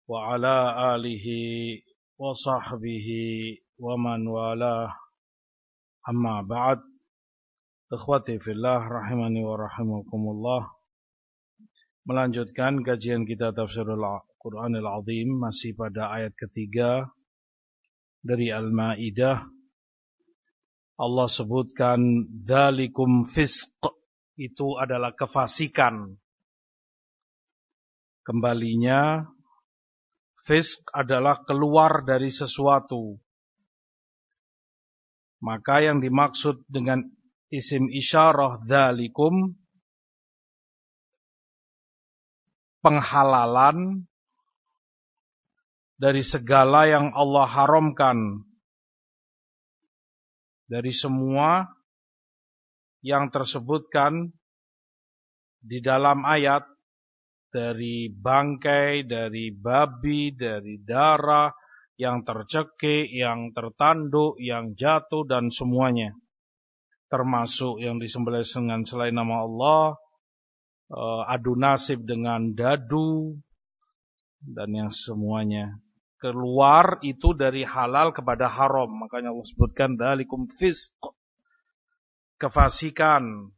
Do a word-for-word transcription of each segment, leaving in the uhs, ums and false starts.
wa ala alihi wa sahbihi wa man walah, amma ba'd. Ikhwati fillah rahimani wa rahimakumullah. Melanjutkan kajian kita Tafsirul Quranil Azim, masih pada ayat ketiga dari Al-Maidah. Allah sebutkan dzalikum fisq, itu adalah kefasikan. Kembalinya fisq adalah keluar dari sesuatu. Maka yang dimaksud dengan isim isyarah dzalikum, penghalalan dari segala yang Allah haramkan, dari semua yang tersebutkan di dalam ayat, dari bangkai, dari babi, dari darah, yang tercekik, yang tertanduk, yang jatuh, dan semuanya. Termasuk yang disembelih dengan selain nama Allah, adu nasib dengan dadu, dan yang semuanya. Keluar itu dari halal kepada haram. Makanya Allah sebutkan dzalikum fisq, kefasikan.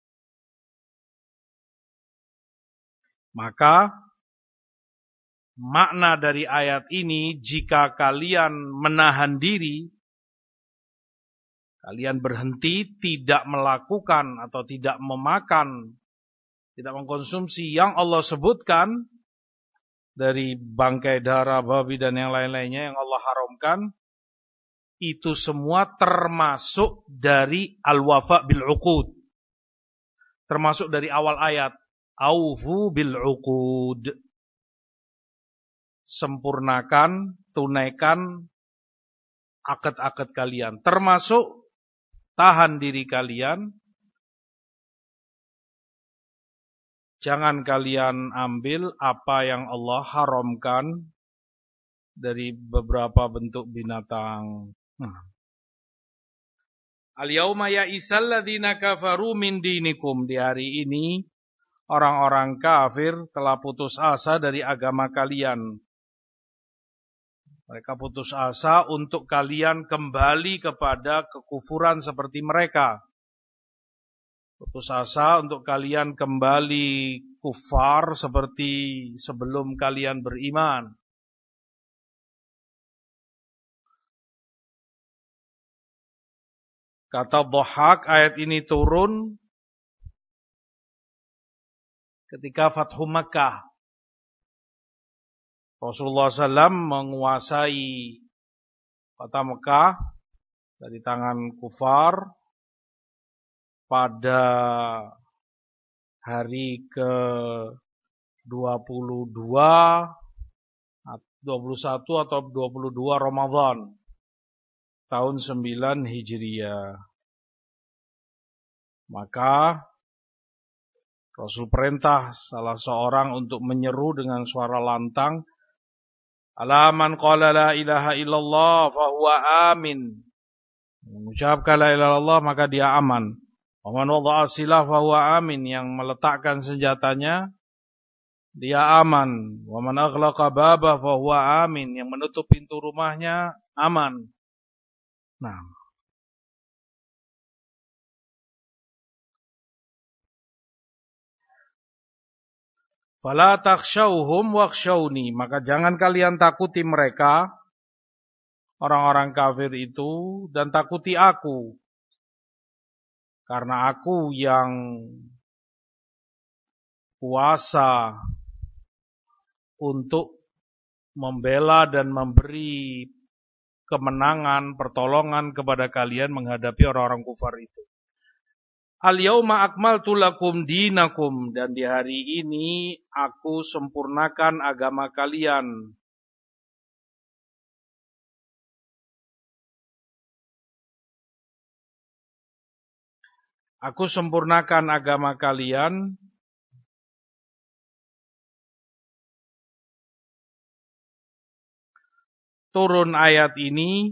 Maka makna dari ayat ini, jika kalian menahan diri, kalian berhenti tidak melakukan atau tidak memakan, tidak mengkonsumsi yang Allah sebutkan dari bangkai, darah, babi dan yang lain-lainnya yang Allah haramkan, itu semua termasuk dari al-wafa bil uqud. Termasuk dari awal ayat, aufu bil uqud. Sempurnakan, tunaikan akad-akad kalian. Termasuk tahan diri kalian. Jangan kalian ambil apa yang Allah haramkan dari beberapa bentuk binatang. Nah. Al-yawma ya'isal ladzina kafaru min dinikum. Di hari ini orang-orang kafir telah putus asa dari agama kalian. Mereka putus asa untuk kalian kembali kepada kekufuran seperti mereka. Putus asa untuk kalian kembali kufar seperti sebelum kalian beriman. Kata Dhahhak, ayat ini turun ketika Fathu Makkah. Rasulullah shallallahu alaihi wasallam menguasai kota Mekah dari tangan kufar pada hari ke dua puluh dua, dua puluh satu atau dua puluh dua Ramadan tahun sembilan Hijriah. Maka Rasul perintah salah seorang untuk menyeru dengan suara lantang, ala man qala la ilaha illallah fahuwa amin. Mengucapkan la ilaha illallah maka dia aman. Wa man wada'a silah fahuwa amin, yang meletakkan senjatanya dia aman. Wa man aghlaqa babah fahuwa amin, yang menutup pintu rumahnya aman. Nah, fala takhshawhum wakhshawni, maka jangan kalian takuti mereka, orang-orang kafir itu, dan takuti aku. Karena aku yang kuasa untuk membela dan memberi kemenangan, pertolongan kepada kalian menghadapi orang-orang kufar itu. Al-yawma akmaltu lakum dinakum, dan di hari ini aku sempurnakan agama kalian. Aku sempurnakan agama kalian. Turun ayat ini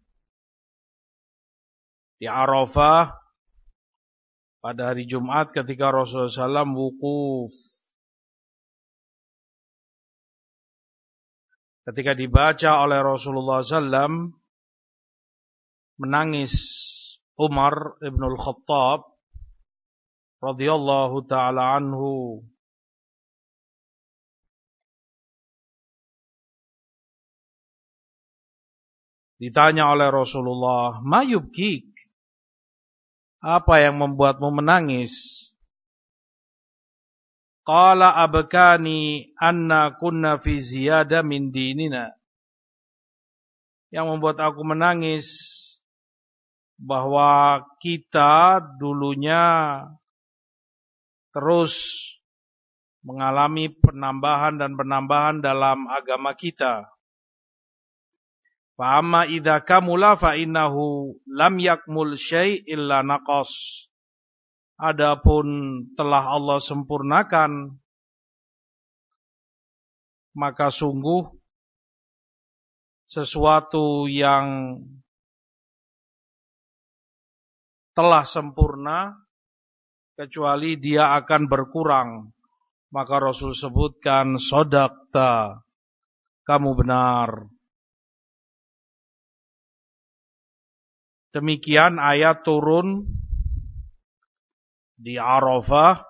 di Arafah pada hari Jumat ketika Rasulullah shallallahu alaihi wasallam wukuf. ketika dibaca oleh Rasulullah sallallahu alaihi wasallam, menangis Umar ibnul Khattab radhiyallahu ta'ala anhu. Ditanya oleh Rasulullah, "Ma yubkik?" Apa yang membuatmu menangis? Qala abkani anna kunna fi ziyadah min dinina. Yang membuat aku menangis bahwa kita dulunya terus mengalami penambahan dan penambahan dalam agama kita. Fa amma idza kamula fa innahu lam yakmul syai' illa naqas. Adapun telah Allah sempurnakan, maka sungguh sesuatu yang telah sempurna kecuali dia akan berkurang. Maka Rasul sebutkan, "Shadaqta, kamu benar." Demikian ayat turun di Arafah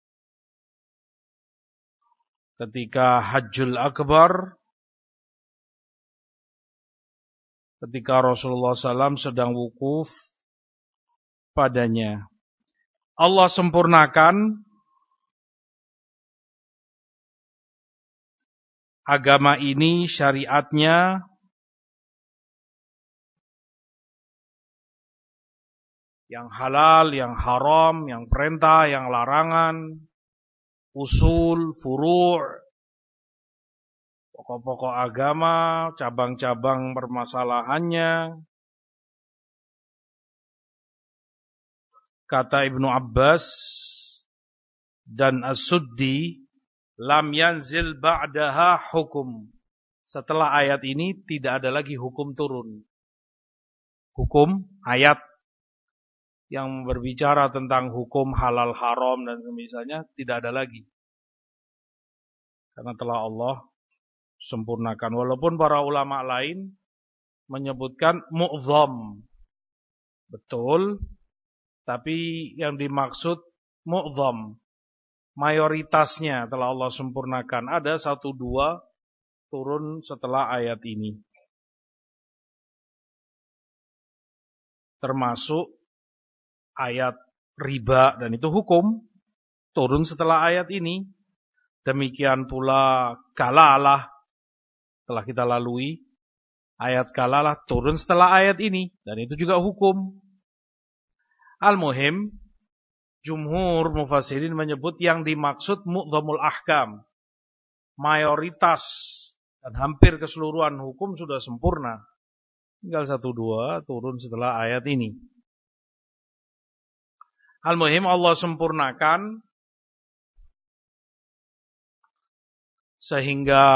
ketika Hajjul Akbar, ketika Rasulullah sallallahu alaihi wasallam sedang wukuf padanya. Allah sempurnakan agama ini, syariatnya, yang halal, yang haram, yang perintah, yang larangan, usul, furu', pokok-pokok agama, cabang-cabang permasalahannya. Kata Ibnu Abbas dan As-Suddi, lam yanzil ba'daha hukum. Setelah ayat ini tidak ada lagi hukum turun. Hukum ayat yang berbicara tentang hukum halal haram dan semisalnya tidak ada lagi. Karena telah Allah sempurnakan. Walaupun para ulama lain menyebutkan mu'zam. Betul, tapi yang dimaksud mu'zam, mayoritasnya telah Allah sempurnakan. Ada satu dua turun setelah ayat ini. Termasuk ayat riba, dan itu hukum turun setelah ayat ini. Demikian pula kalalah telah kita lalui. Ayat kalalah turun setelah ayat ini, dan itu juga hukum. Al-muhim, jumhur mufassirin menyebut yang dimaksud mu'dhamul ahkam, mayoritas dan hampir keseluruhan hukum sudah sempurna. Tinggal satu dua turun setelah ayat ini. Al-muhim, Allah sempurnakan sehingga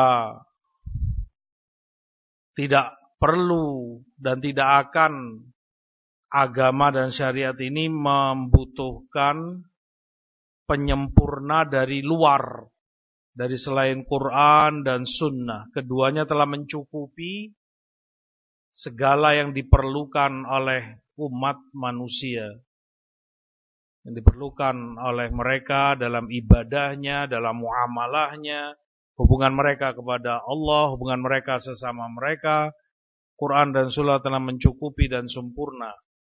tidak perlu dan tidak akan agama dan syariat ini membutuhkan penyempurna dari luar, dari selain Quran dan Sunnah. Keduanya telah mencukupi segala yang diperlukan oleh umat manusia, yang diperlukan oleh mereka dalam ibadahnya, dalam muamalahnya, hubungan mereka kepada Allah, hubungan mereka sesama mereka. Quran dan Sunnah telah mencukupi dan sempurna.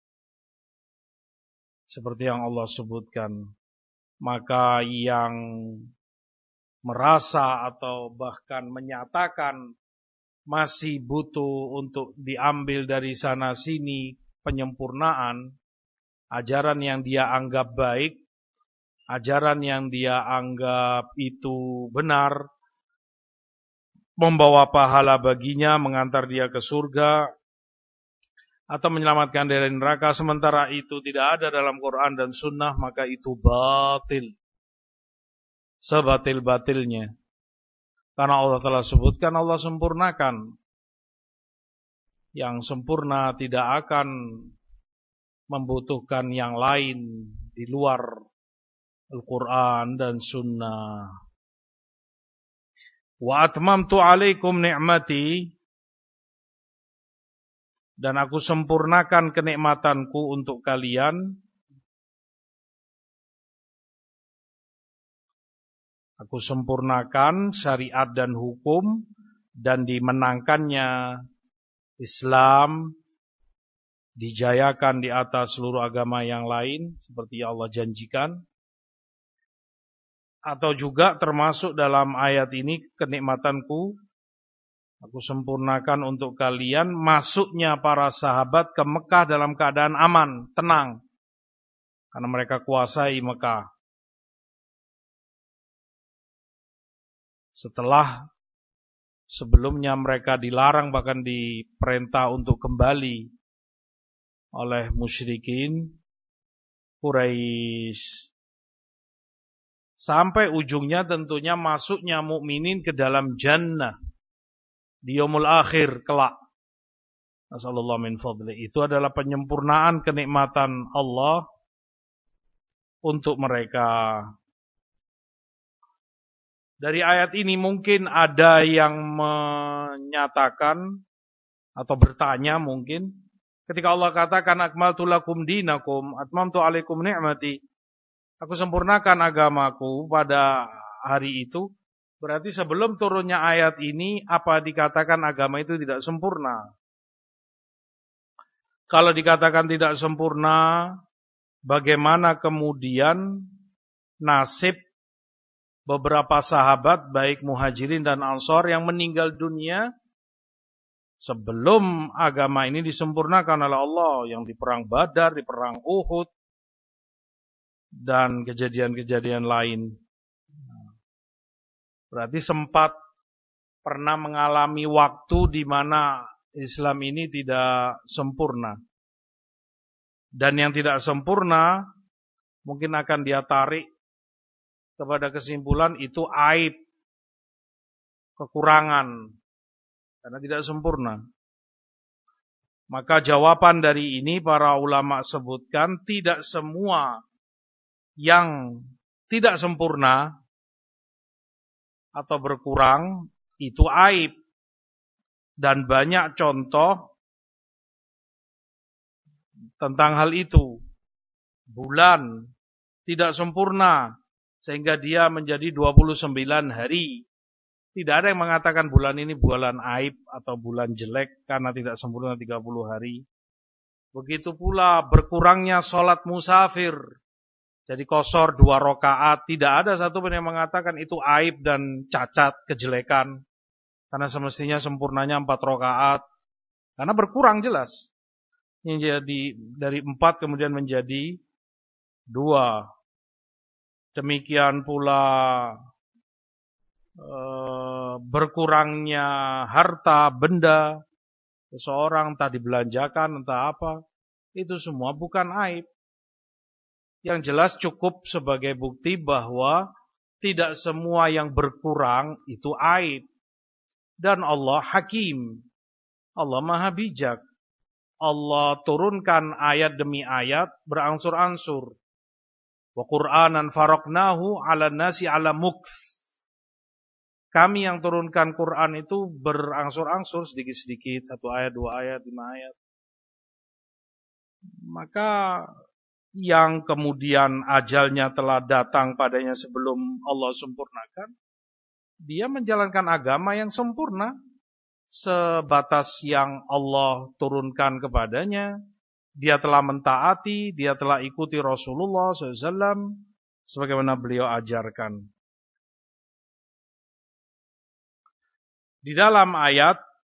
Seperti yang Allah sebutkan. Maka yang merasa atau bahkan menyatakan masih butuh untuk diambil dari sana sini penyempurnaan, ajaran yang dia anggap baik, ajaran yang dia anggap itu benar, membawa pahala baginya, mengantar dia ke surga, atau menyelamatkan dari neraka, sementara itu tidak ada dalam Quran dan Sunnah, maka itu batil. Sebatil-batilnya. Karena Allah telah sebutkan, Allah sempurnakan. Yang sempurna tidak akan membutuhkan yang lain di luar Al-Quran dan Sunnah. Wa atmamtu alaikum ni'mati, dan aku sempurnakan kenikmatanku untuk kalian. Aku sempurnakan syariat dan hukum, dan dimenangkannya Islam, dijayakan di atas seluruh agama yang lain, seperti yang Allah janjikan. Atau juga termasuk dalam ayat ini kenikmatanku, aku sempurnakan untuk kalian masuknya para sahabat ke Mekah dalam keadaan aman, tenang, karena mereka kuasai Mekah. Setelah sebelumnya mereka dilarang, bahkan diperintah untuk kembali oleh musyrikin Quraisy. Sampai ujungnya tentunya masuknya mukminin ke dalam jannah di yaumul akhir kelak. Nasallallahu min fadli. Itu adalah penyempurnaan kenikmatan Allah untuk mereka. Dari ayat ini mungkin ada yang menyatakan atau bertanya mungkin, ketika Allah katakan akmaltu lakum dinakum, atmamtu alaikum ni'mati, aku sempurnakan agamaku pada hari itu, berarti sebelum turunnya ayat ini, apa dikatakan agama itu tidak sempurna? Kalau dikatakan tidak sempurna, bagaimana kemudian nasib beberapa sahabat, baik muhajirin dan ansor, yang meninggal dunia sebelum agama ini disempurnakan oleh Allah, yang di perang Badar, di perang Uhud, dan kejadian-kejadian lain. Berarti sempat pernah mengalami waktu di mana Islam ini tidak sempurna. Dan yang tidak sempurna mungkin akan dia tarik kepada kesimpulan itu aib, kekurangan, karena tidak sempurna. Maka jawaban dari ini para ulama sebutkan, tidak semua yang tidak sempurna atau berkurang itu aib. Dan banyak contoh tentang hal itu. Bulan tidak sempurna sehingga dia menjadi dua puluh sembilan hari. Tidak ada yang mengatakan bulan ini bulan aib atau bulan jelek karena tidak sempurna tiga puluh hari. Begitu pula berkurangnya sholat musafir, jadi qashar dua rakaat, tidak ada satupun yang mengatakan itu aib dan cacat, kejelekan. Karena semestinya sempurnanya empat rakaat. Karena berkurang jelas. Ini jadi dari empat kemudian menjadi dua. Demikian pula e, berkurangnya harta, benda seseorang, entah dibelanjakan, entah apa. Itu semua bukan aib. Yang jelas cukup sebagai bukti bahwa tidak semua yang berkurang itu aib. Dan Allah hakim. Allah maha bijak. Allah turunkan ayat demi ayat berangsur-angsur. Wa Qur'anan faraqnahu 'alan nasi 'ala mukth. Kami yang turunkan Quran itu berangsur-angsur, sedikit-sedikit, satu ayat, dua ayat, lima ayat. Maka yang kemudian ajalnya telah datang padanya sebelum Allah sempurnakan, dia menjalankan agama yang sempurna sebatas yang Allah turunkan kepadanya. Dia telah mentaati, dia telah ikuti Rasulullah shallallahu alaihi wasallam sebagaimana beliau ajarkan. Di dalam ayat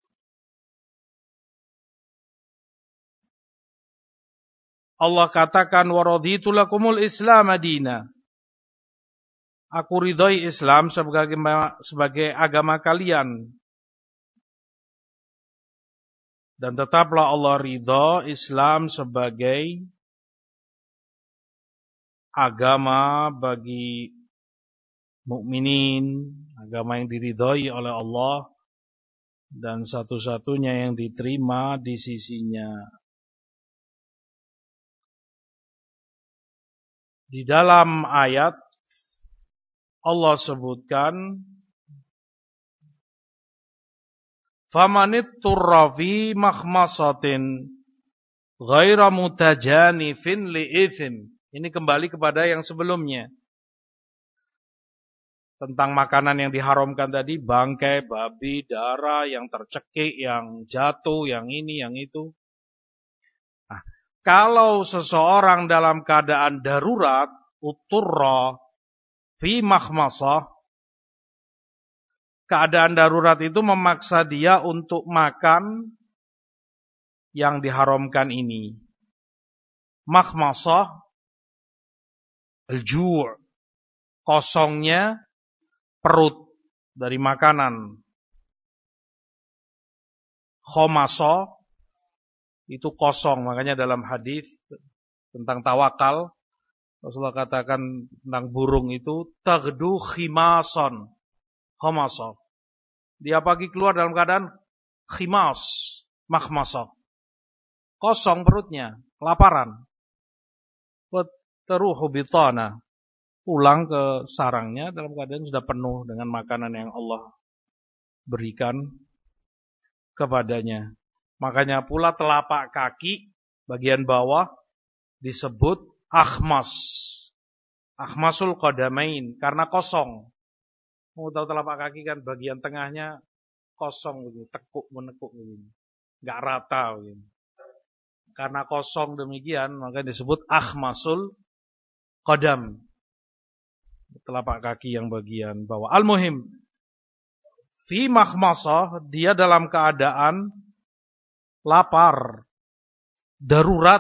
Allah katakan waraditu lakumul Islam madina. Aku ridhoi Islam sebagai sebagai agama kalian. Dan tetaplah Allah ridha Islam sebagai agama bagi mukminin, agama yang diridhoi oleh Allah dan satu-satunya yang diterima di sisinya. Di dalam ayat Allah sebutkan Famanit turra fi makhmasatin ghaira mutajanifin li'ithim. Ini kembali kepada yang sebelumnya. Tentang makanan yang diharamkan tadi, bangkai, babi, darah, yang tercekik, yang jatuh, yang ini, yang itu. Nah, kalau seseorang dalam keadaan darurat, uturra fi makhmasah, keadaan darurat itu memaksa dia untuk makan yang diharamkan ini. Makhmasah, al-ju', kosongnya perut dari makanan. Khomasah, itu kosong. Makanya dalam hadis tentang tawakal, Rasulullah katakan tentang burung itu, taghdu khimason. Khomasah. Dia pagi keluar dalam keadaan khimas, makhmasah. Kosong perutnya, kelaparan. Teruhu bitana. Pulang ke sarangnya dalam keadaan sudah penuh dengan makanan yang Allah berikan kepadanya. Makanya pula telapak kaki bagian bawah disebut akhmas. Akhmasul qadamain karena kosong. Mau tahu telapak kaki kan bagian tengahnya kosong begini, tekuk menekuk begini. Enggak rata begini. Karena kosong demikian maka disebut akhmasul qadam. Telapak kaki yang bagian bawah. Al-muhim, fi makhmasah, dia dalam keadaan lapar, darurat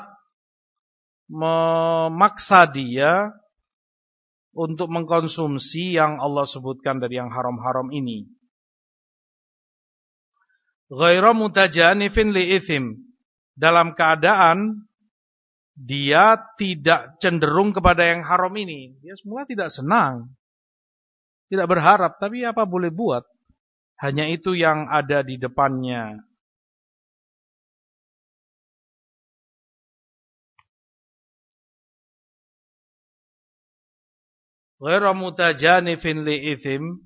memaksa dia untuk mengkonsumsi yang Allah sebutkan dari yang haram-haram ini. Ghairu mutajanifin li'ithim, dalam keadaan dia tidak cenderung kepada yang haram ini. Dia semula tidak senang, tidak berharap, tapi apa boleh buat? Hanya itu yang ada di depannya. Ghairu mutajanifin li'ithim,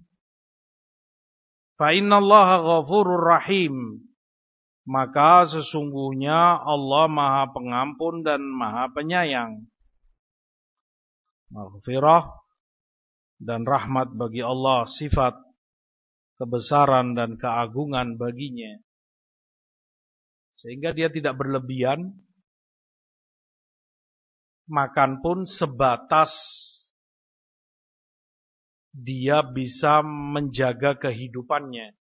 fa innallaha ghafurur rahim. Maka sesungguhnya Allah Maha Pengampun dan Maha Penyayang. Maghfirah dan rahmat bagi Allah, sifat kebesaran dan keagungan baginya. Sehingga dia tidak berlebihan, makan pun sebatas dia bisa menjaga kehidupannya.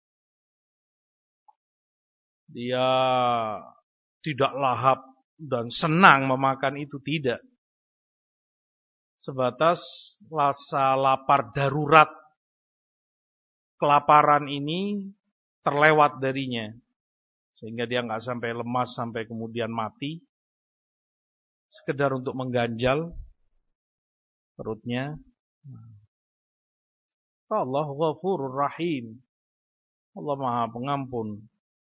Dia tidak lahap dan senang memakan itu, tidak. Sebatas rasa lapar darurat, kelaparan ini terlewat darinya. Sehingga dia nggak sampai lemas, sampai kemudian mati. Sekedar untuk mengganjal perutnya. Allah Ghafurur Rahim. Allah Maha Pengampun.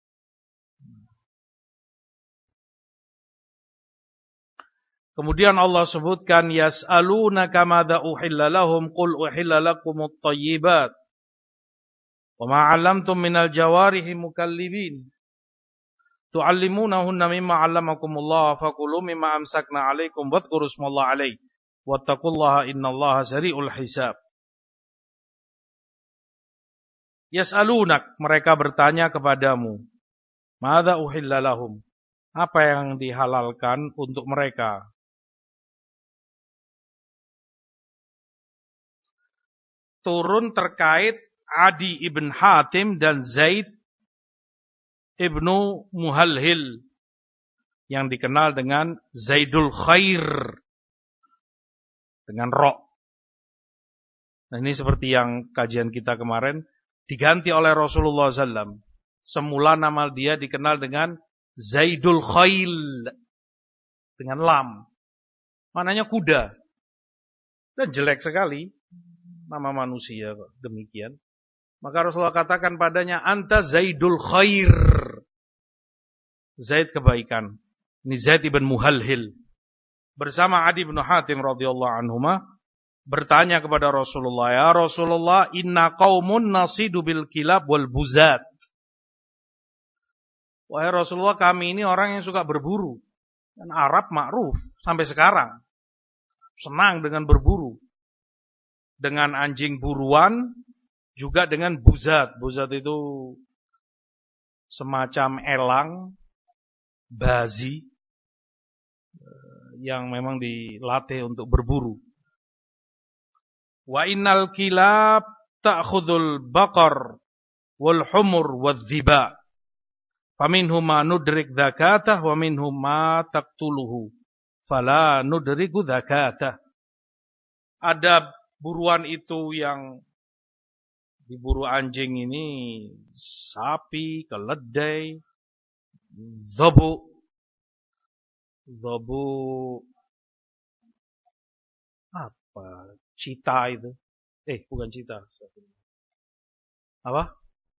Kemudian Allah sebutkan yas'alunaka madza uhilla lahum qul uhilla lakumut thayyibat wa ma 'allamtum minal jawarihi mukallibin tu'allimunahunna mimma 'allamakumullah fakulu mimma amsakna 'alaikum wadhkuru ismallahi 'alaihi wattaqullaha innallaha sari'ul hisab. Yas'alunak, mereka bertanya kepadamu, madza uhilla lahum, apa yang dihalalkan untuk mereka? Turun terkait Adi ibn Hatim dan Zaid ibnu Muhalhil yang dikenal dengan Zaidul Khair dengan ro. Nah, ini seperti yang kajian kita kemarin diganti oleh Rasulullah shallallahu alaihi wasallam. Semula nama dia dikenal dengan Zaidul Khail dengan lam, maknanya kuda, dan jelek sekali nama manusia demikian. Maka Rasulullah katakan padanya, anta Zaidul Khair, Zaid kebaikan. Ini Zaid ibn Muhalhil bersama Adi bin Hatim radhiyallahu anhuma bertanya kepada Rasulullah, ya Rasulullah, inna qaumun nasidu bil kilab wal buzat. Wahai Rasulullah, kami ini orang yang suka berburu. Dan Arab ma'ruf sampai sekarang. Senang dengan berburu. Dengan anjing buruan, juga dengan buzat. Buzat itu semacam elang, bazi, yang memang dilatih untuk berburu. Wa innal kilab ta'khudul baqar wal humur wadh-dhiba. Faminhum ma nudrik dzakatah wa minhum ma taqtuluhu. Fala nudriku dzakatah. Ada buruan itu yang diburu anjing ini, sapi, keledai, zabu. Zabu apa? Cita itu. Eh, bukan cita. Apa?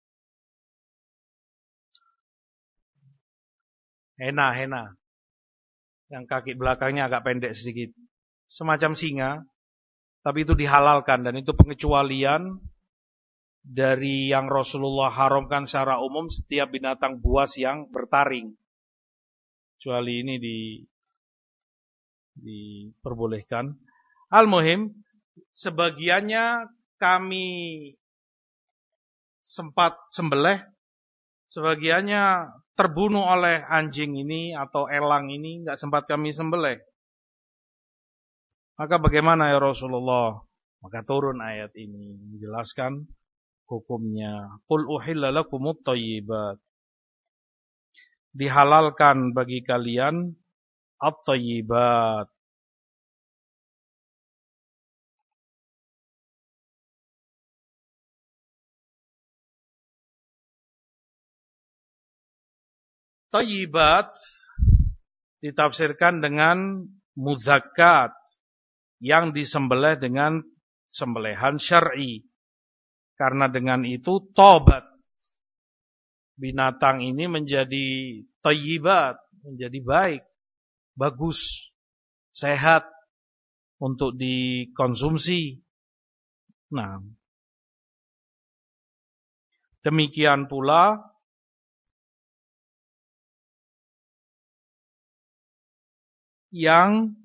Hena, hena. Yang kaki belakangnya agak pendek sedikit. Semacam singa. Tapi itu dihalalkan. Dan itu pengecualian dari yang Rasulullah haramkan secara umum setiap binatang buas yang bertaring. Kecuali ini di, diperbolehkan. Al-muhim, sebagiannya kami sempat sembelih, sebagiannya terbunuh oleh anjing ini atau elang ini, enggak sempat kami sembelih. Maka bagaimana ya Rasulullah? Maka turun ayat ini menjelaskan hukumnya. Qul uhilla lakumut thayyibat. Dihalalkan bagi kalian at-thayyibat. Thayyibat ditafsirkan dengan muzakkat yang disembelih dengan sembelihan syar'i. Karena dengan itu tobat binatang ini menjadi thayyibat, menjadi baik, bagus, sehat untuk dikonsumsi. Nah, demikian pula yang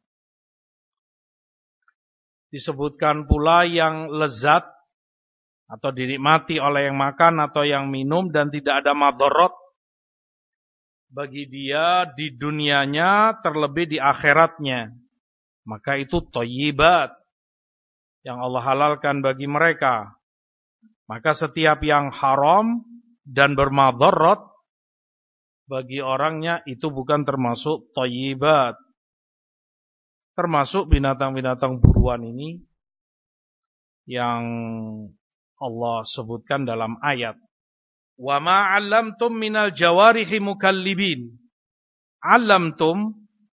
disebutkan pula yang lezat atau dinikmati oleh yang makan atau yang minum dan tidak ada madharat bagi dia di dunianya terlebih di akhiratnya. Maka itu thayyibat yang Allah halalkan bagi mereka. Maka setiap yang haram dan bermadharat bagi orangnya itu bukan termasuk thayyibat. Termasuk binatang-binatang buruan ini yang Allah sebutkan dalam ayat. Wa ma 'allamtum minal jawarihi mukallibin. 'Allamtum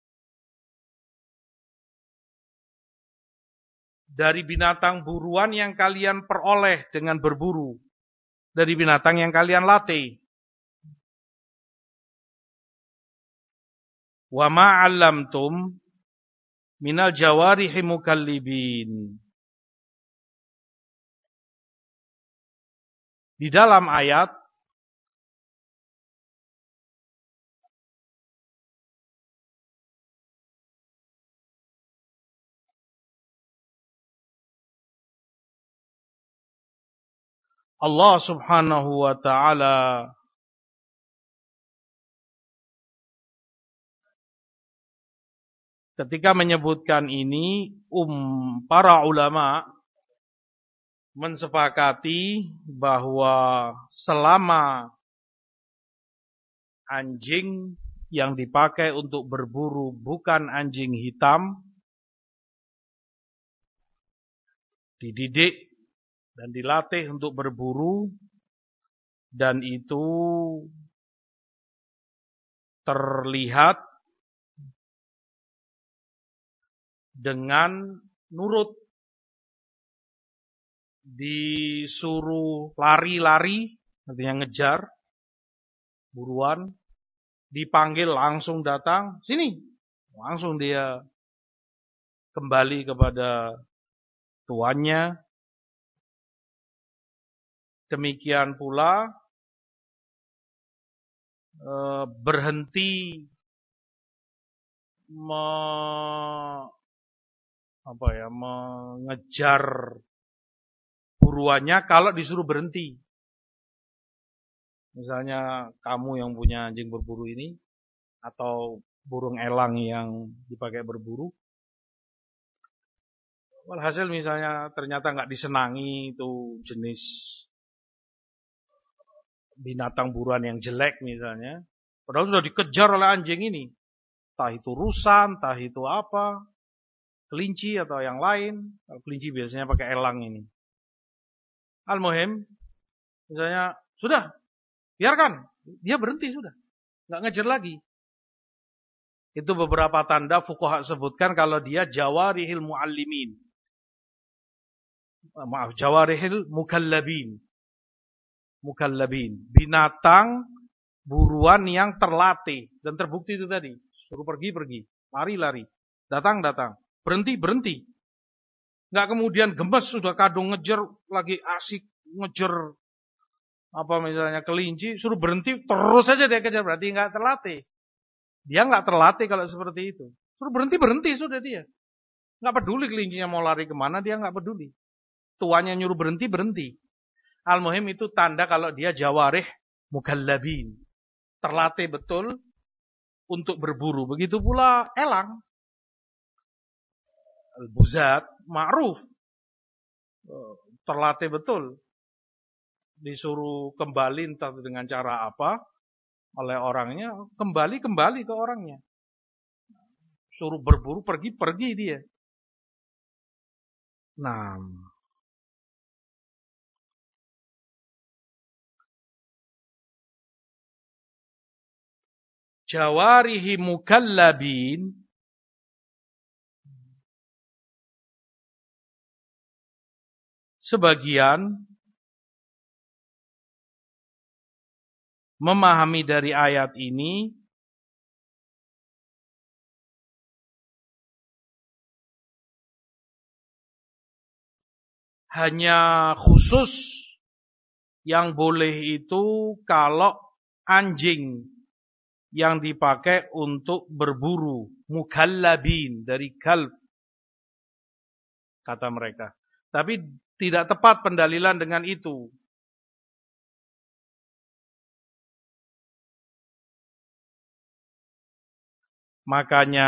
dari binatang buruan yang kalian peroleh dengan berburu. Dari binatang yang kalian latih. Wa ma 'allamtum minal jawarihi mukallibin. Di dalam ayat Allah Subhanahu wa ta'ala ketika menyebutkan ini, um para ulama mensepakati bahwa selama anjing yang dipakai untuk berburu bukan anjing hitam, dididik dan dilatih untuk berburu, dan itu terlihat dengan nurut, disuruh lari-lari, artinya ngejar, buruan, dipanggil langsung datang, sini, langsung dia kembali kepada tuannya. Demikian pula uh, berhenti me, apa ya, mengejar buruannya kalau disuruh berhenti. Misalnya kamu yang punya anjing berburu ini, atau burung elang yang dipakai berburu, walhasil misalnya ternyata nggak disenangi itu jenis binatang buruan yang jelek misalnya, padahal sudah dikejar oleh anjing ini, entah itu rusa, entah itu apa, kelinci atau yang lain. Kalau kelinci biasanya pakai elang ini. Al-muhim, misalnya sudah biarkan, dia berhenti sudah, nggak ngejar lagi. Itu beberapa tanda fuqaha sebutkan kalau dia jawarihil muallimin. Maaf, jawarihil mukallabin. Mukallabin. Binatang buruan yang terlatih. Dan terbukti itu tadi. Suruh pergi-pergi. Lari-lari. Datang-datang. Berhenti-berhenti. Nggak kemudian gemes sudah kadung ngejar. Lagi asik ngejar. Apa misalnya kelinci. Suruh berhenti. Terus saja dia kejar. Berarti nggak terlatih. Dia nggak terlatih kalau seperti itu. Suruh berhenti-berhenti sudah dia. Nggak peduli kelincinya mau lari kemana. Dia nggak peduli. Tuannya nyuruh berhenti-berhenti. Al-muhim itu tanda kalau dia jawarih mukallabin. Terlatih betul untuk berburu. Begitu pula elang. Al-buzat, ma'ruf. Terlatih betul. Disuruh kembali entah dengan cara apa oleh orangnya. Kembali-kembali ke orangnya. Suruh berburu, pergi-pergi dia. Nah, jawarihi mukallabin sebagian memahami dari ayat ini hanya khusus yang boleh itu kalau anjing yang dipakai untuk berburu, mukallabin dari kalb kata mereka. Tapi tidak tepat pendalilan dengan itu. Makanya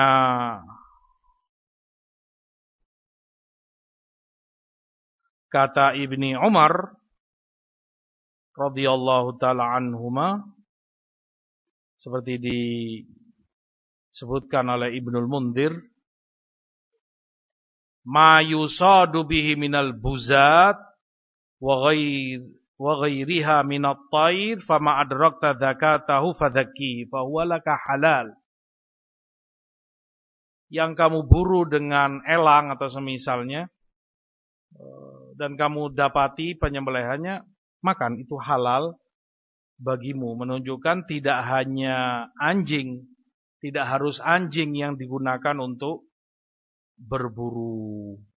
kata Ibni Umar radhiyallahu taala anhuma seperti disebutkan oleh Ibnul Mundhir, ma yusadu bihi minal buzat wa ghair wa ghairiha minat thair fama adrakta zakatahu fadzakki fa huwa laka halal. Yang kamu buru dengan elang atau semisalnya dan kamu dapati penyembelihannya, makan, itu halal bagimu. Menunjukkan tidak hanya anjing, tidak harus anjing yang digunakan untuk berburu.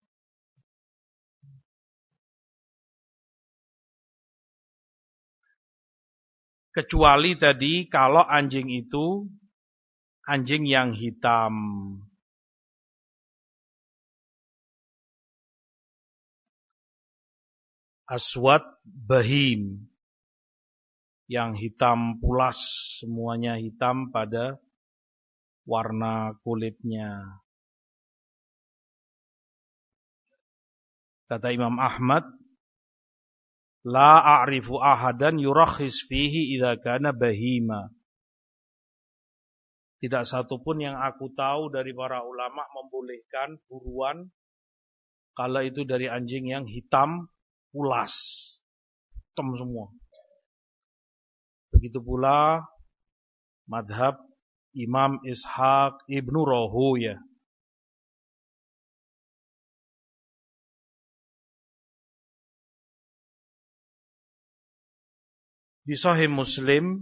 Kecuali tadi kalau anjing itu anjing yang hitam. Aswad bahim, yang hitam pulas, semuanya hitam pada warna kulitnya. Kata Imam Ahmad, la a'rifu ahadan yurakhis fihi idza kana bahima. Tidak satupun yang aku tahu dari para ulama membolehkan buruan kalau itu dari anjing yang hitam pulas, hitam semua. Begitu pula madhab Imam Ishaq ibnu Rahuya. Di Sahih Muslim,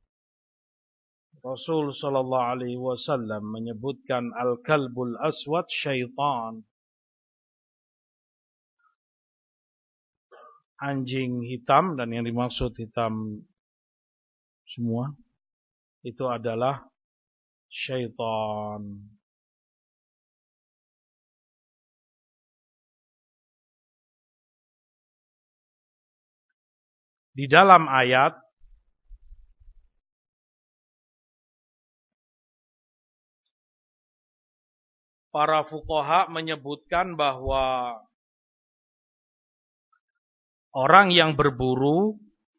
Rasul sallallahu alaihi wasallam menyebutkan al-kalbul aswad syaitan. Anjing hitam, dan yang dimaksud hitam semua, itu adalah syaitan. Di dalam ayat para fuqaha menyebutkan bahwa orang yang berburu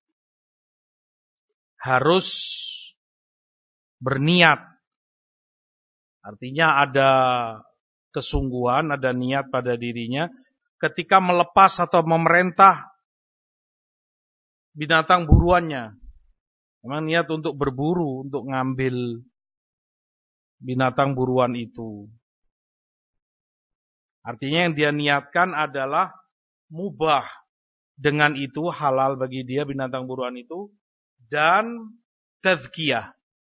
harus berniat. Artinya ada kesungguhan, ada niat pada dirinya ketika melepas atau memerintah binatang buruannya. Memang niat untuk berburu, untuk ngambil binatang buruan itu. Artinya yang dia niatkan adalah mubah. Dengan itu halal bagi dia binatang buruan itu. Dan tazkiyah.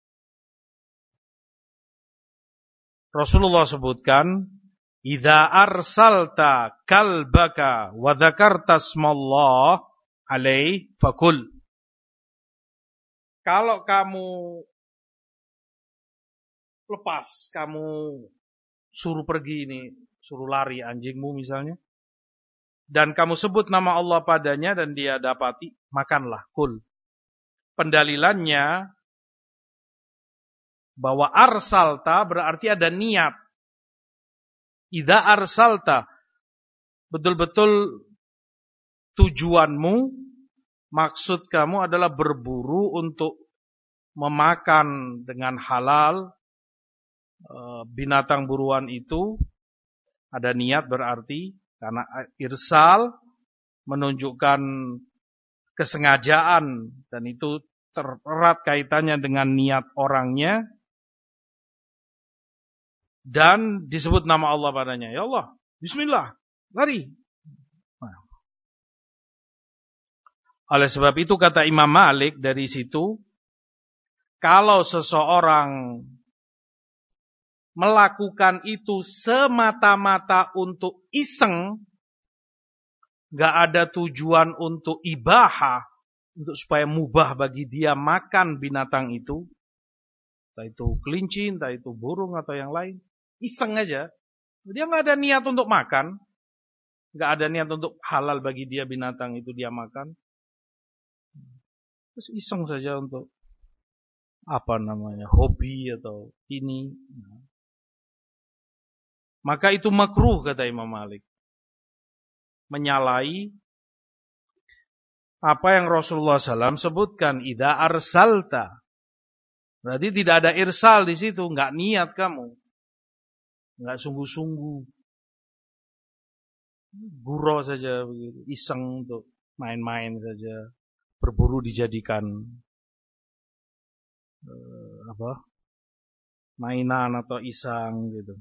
Rasulullah sebutkan, "Idza arsalta kalbaka wa dzakarta smallah alaihi fakul." Kalau kamu lepas, kamu suruh pergi ini, suruh lari anjingmu misalnya, dan kamu sebut nama Allah padanya dan dia dapati, makanlah, kul. Pendalilannya bahwa arsalta berarti ada niat. Idza arsalta, betul-betul tujuanmu, maksud kamu adalah berburu untuk memakan dengan halal binatang buruan itu. Ada niat berarti, karena irsal menunjukkan kesengajaan dan itu erat kaitannya dengan niat orangnya. Dan disebut nama Allah padanya. Ya Allah, bismillah, lari. Nah. Oleh sebab itu kata Imam Malik dari situ, kalau seseorang melakukan itu semata-mata untuk iseng, gak ada tujuan untuk ibahah, untuk supaya mubah bagi dia makan binatang itu, entah itu kelinci, entah itu burung atau yang lain, iseng aja, dia gak ada niat untuk makan, gak ada niat untuk halal bagi dia binatang itu dia makan, terus iseng saja untuk apa namanya, hobi atau ini. Maka itu makruh kata Imam Malik. Menyalahi apa yang Rasulullah shallallahu alaihi wasallam sebutkan, idza arsalta. Berarti tidak ada irsal di situ, enggak niat kamu. Enggak sungguh-sungguh. Gurau saja begitu, iseng untuk main-main saja. Berburu dijadikan eh, apa? mainan atau iseng gitu.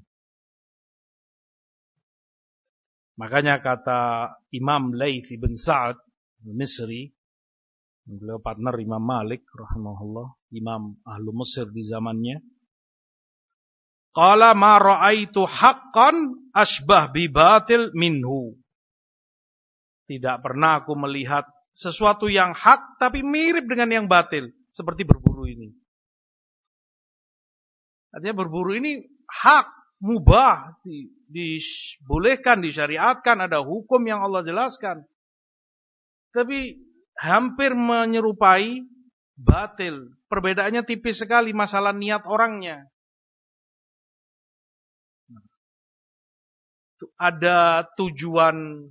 Makanya kata Imam Laits bin Sa'ad Al-Misri, beliau partner Imam Malik rahimahullah, imam ahlu Mesir di zamannya, qala ma ra'aitu haqqan asbah bi batil minhu. Tidak pernah aku melihat sesuatu yang hak tapi mirip dengan yang batil, seperti berburu ini. Artinya berburu ini hak, mubah, dibolehkan, disyariatkan, ada hukum yang Allah jelaskan. Tapi hampir menyerupai batil. Perbedaannya tipis sekali, masalah niat orangnya. Ada tujuan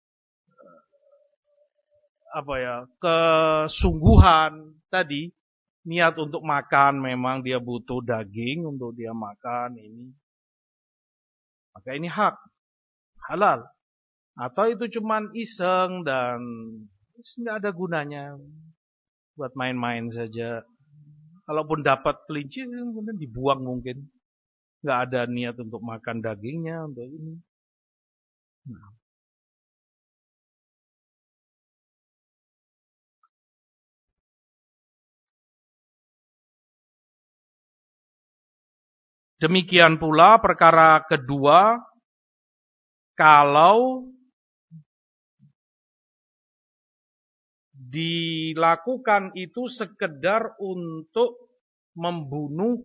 apa ya, kesungguhan tadi, niat untuk makan, memang dia butuh daging untuk dia makan ini. Maka ini hak, halal. Atau itu cuman iseng dan tidak ada gunanya, buat main-main saja. Kalaupun dapat kelinci, kemudian dibuang mungkin. Nggak ada niat untuk makan dagingnya, untuk ini. Nah. Demikian pula perkara kedua, kalau dilakukan itu sekedar untuk membunuh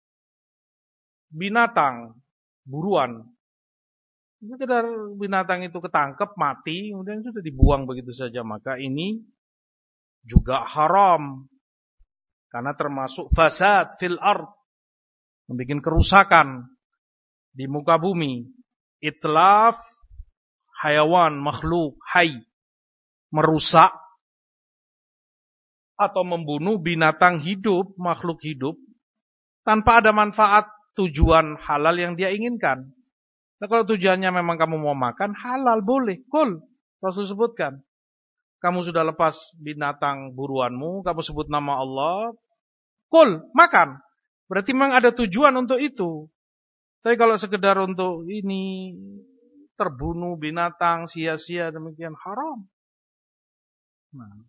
binatang buruan. Sekedar binatang itu ketangkep, mati, kemudian sudah dibuang begitu saja. Maka ini juga haram. Karena termasuk fasad fil ard. Membuat kerusakan di muka bumi. Itlaf hayawan, makhluk, hay. Merusak atau membunuh binatang hidup, makhluk hidup. Tanpa ada manfaat tujuan halal yang dia inginkan. Nah, kalau tujuannya memang kamu mau makan, halal boleh, kul. Rasul sebutkan. Kamu sudah lepas binatang buruanmu, kamu sebut nama Allah, kul, makan. Berarti memang ada tujuan untuk itu. Tapi kalau sekedar untuk ini, terbunuh binatang, sia-sia, demikian haram. Nah.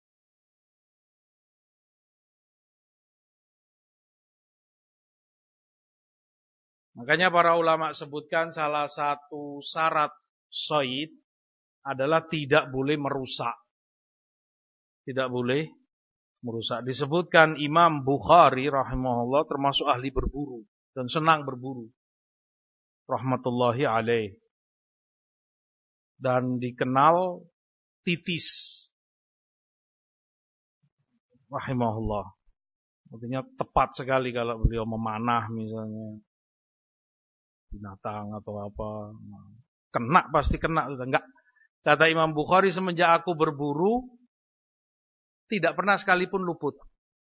Makanya para ulama sebutkan salah satu syarat shayd adalah tidak boleh merusak. Tidak boleh merusak. Disebutkan Imam Bukhari rahimahullah termasuk ahli berburu dan senang berburu. Rahmatullahi alaih. Dan dikenal titis. Rahimahullah. Artinya tepat sekali kalau beliau memanah misalnya binatang atau apa. Kena pasti kena. Enggak. Kata Imam Bukhari, semenjak aku berburu tidak pernah sekalipun luput.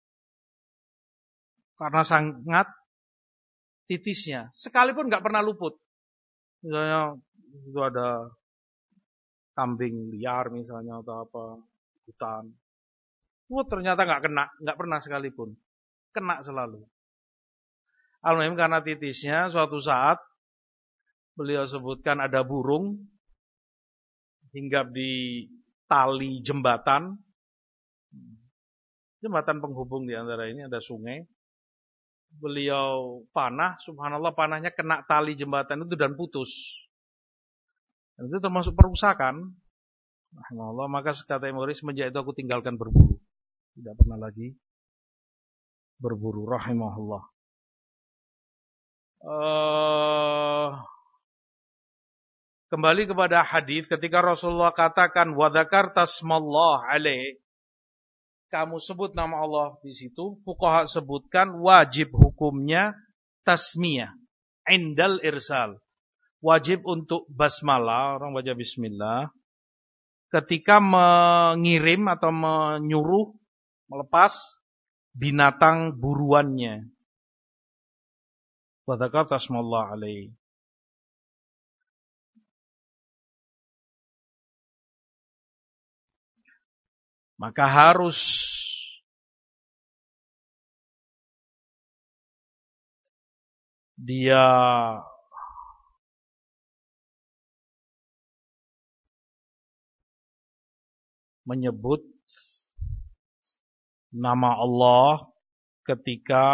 Karena sangat titisnya. Sekalipun enggak pernah luput. Misalnya itu ada kambing liar misalnya atau apa, hutan. Oh, ternyata enggak kena, enggak pernah sekalipun. Kena selalu. Al-Muhim karena titisnya suatu saat beliau sebutkan ada burung hinggap di tali jembatan. Jembatan penghubung di antara ini ada sungai. Beliau panah, subhanallah panahnya kena tali jembatan itu dan putus. Dan itu termasuk perusakan. Alhamdulillah, maka kata Imam Bukhari, semenjak itu aku tinggalkan berburu. Tidak pernah lagi berburu, rahimahullah. Uh, kembali kepada hadis ketika Rasulullah katakan wa dzakarta smallah alaih, kamu sebut nama Allah di situ, fuqaha sebutkan wajib hukumnya tasmiyah indal irsal. Wajib untuk basmalah, orang baca bismillah ketika mengirim atau menyuruh melepas binatang buruannya. Wa dzakarta smallah alaih. Maka harus dia menyebut nama Allah ketika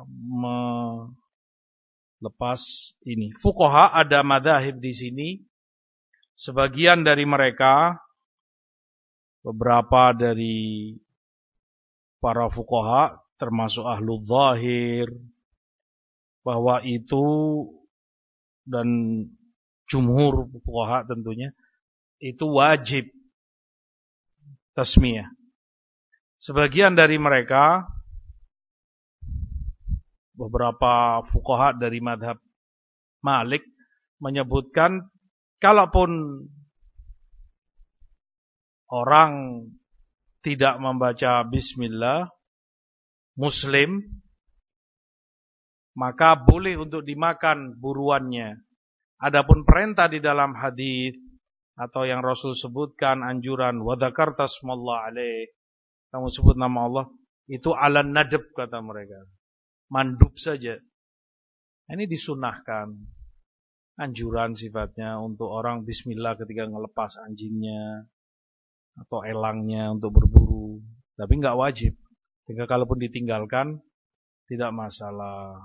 melepas ini. Fuqaha ada madzhab di sini. Sebagian dari mereka, beberapa dari para fuqaha termasuk ahlul zahir, bahwa itu dan jumhur fuqaha tentunya itu wajib tasmiyah. Sebagian dari mereka, beberapa fuqaha dari madhab Malik menyebutkan kalaupun orang tidak membaca bismillah, muslim, maka boleh untuk dimakan buruannya. Adapun perintah di dalam hadis atau yang Rasul sebutkan anjuran wa dzakarta smallah alaih, kamu sebut nama Allah, itu ala nadab kata mereka. Mandub saja. Ini disunahkan. Anjuran sifatnya untuk orang bismillah ketika ngelepas anjingnya atau elangnya untuk berburu, tapi enggak wajib. Jika kalaupun ditinggalkan tidak masalah.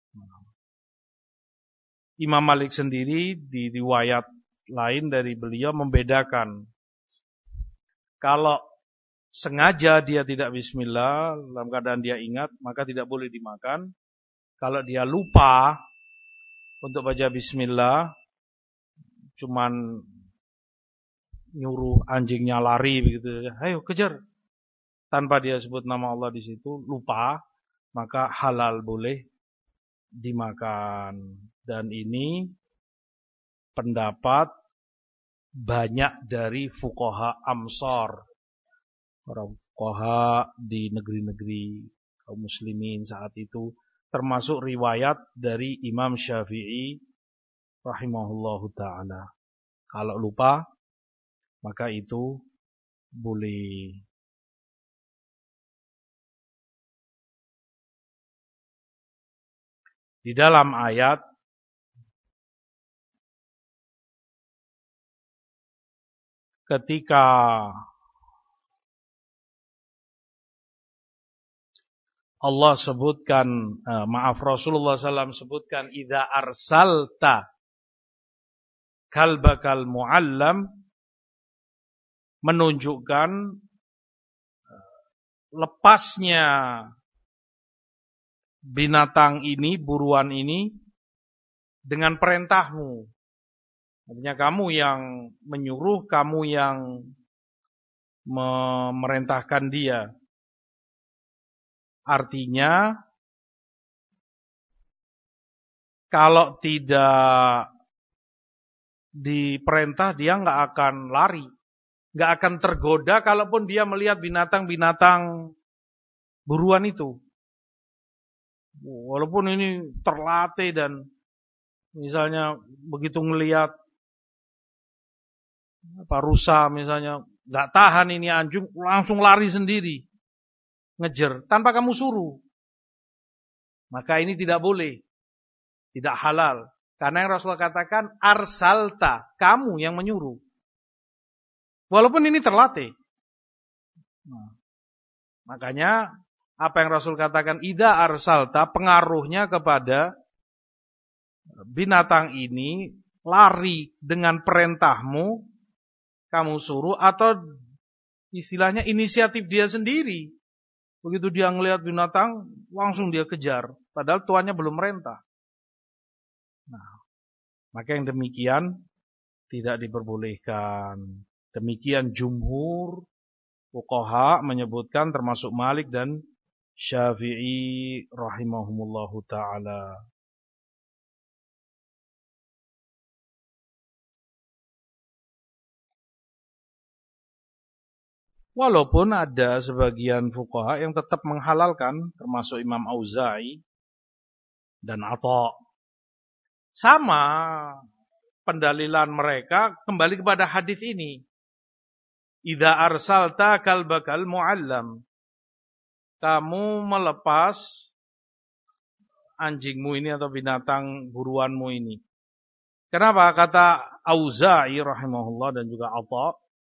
Imam Malik sendiri di riwayat lain dari beliau membedakan kalau sengaja dia tidak bismillah, dalam keadaan dia ingat, maka tidak boleh dimakan. Kalau dia lupa untuk baca bismillah, cuman nyuruh anjingnya lari begitu, ayo kejar, tanpa dia sebut nama Allah di situ, lupa, maka halal boleh dimakan. Dan ini pendapat banyak dari fuqaha amsar, para fuqaha di negeri-negeri kaum muslimin saat itu, termasuk riwayat dari Imam Syafi'i rahimahullahu ta'ala. Kalau lupa, maka itu boleh. Di dalam ayat ketika Allah sebutkan, eh, maaf Rasulullah shallallahu alaihi wasallam sebutkan, idza arsalta kalbakal muallam, menunjukkan lepasnya binatang ini, buruan ini, dengan perintahmu. Artinya kamu yang menyuruh, kamu yang memerintahkan dia. Artinya, kalau tidak diperintah, dia nggak akan lari, nggak akan tergoda, kalaupun dia melihat binatang-binatang buruan itu. Walaupun ini terlatih dan misalnya begitu ngelihat apa rusa misalnya, nggak tahan ini anjing, langsung lari sendiri, ngejar tanpa kamu suruh, maka ini tidak boleh, tidak halal. Karena yang Rasulullah katakan arsalta, kamu yang menyuruh, walaupun ini terlatih. Nah, makanya apa yang Rasul katakan idza arsalta, pengaruhnya kepada binatang ini lari dengan perintahmu, kamu suruh, atau istilahnya inisiatif dia sendiri. Begitu dia ngelihat binatang, langsung dia kejar, padahal tuannya belum merintah. Nah, maka yang demikian tidak diperbolehkan. Demikian jumhur fuqaha menyebutkan, termasuk Malik dan Syafi'i rahimahumullahu ta'ala. Walaupun ada sebagian fuqaha yang tetap menghalalkan, termasuk Imam Auza'i dan Atha. Sama pendalilan mereka kembali kepada hadis ini. Idza arsalta kalbakal muallam, kamu melepas anjingmu ini atau binatang buruanmu ini. Kenapa? Kata Auza'i rahimahullah dan juga Atha,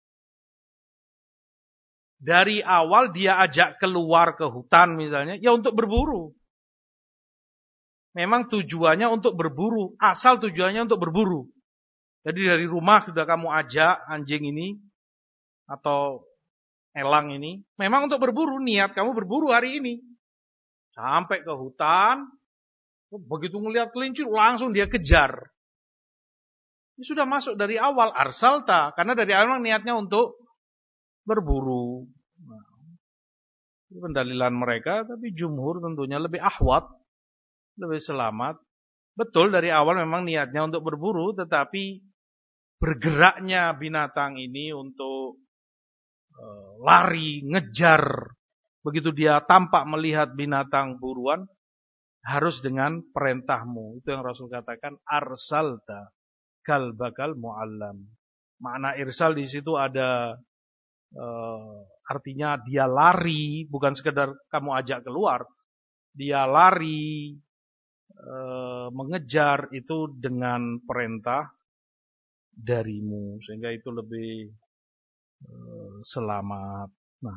dari awal dia ajak keluar ke hutan misalnya, ya untuk berburu. Memang tujuannya untuk berburu, asal tujuannya untuk berburu. Jadi dari rumah sudah kamu ajak anjing ini atau elang ini, memang untuk berburu, niat kamu berburu hari ini. Sampai ke hutan, begitu ngelihat kelinci langsung dia kejar. Ini sudah masuk dari awal arsalta, karena dari awal niatnya untuk berburu. Nah, ini pendalilan mereka, tapi jumhur tentunya lebih ahwat, lebih selamat. Betul dari awal memang niatnya untuk berburu, tetapi bergeraknya binatang ini untuk uh, lari, ngejar. Begitu dia tampak melihat binatang buruan, harus dengan perintahmu. Itu yang Rasul katakan arsalta kalbakal muallam. Makna irsal di situ ada uh, artinya dia lari, bukan sekedar kamu ajak keluar. Dia lari, e, mengejar itu dengan perintah darimu, sehingga itu lebih e, selamat. Nah,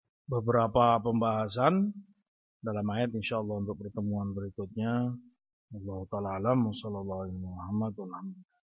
beberapa pembahasan dalam ayat insyaallah untuk pertemuan berikutnya. Allah taala alam, sallallahu alaihi Muhammad wa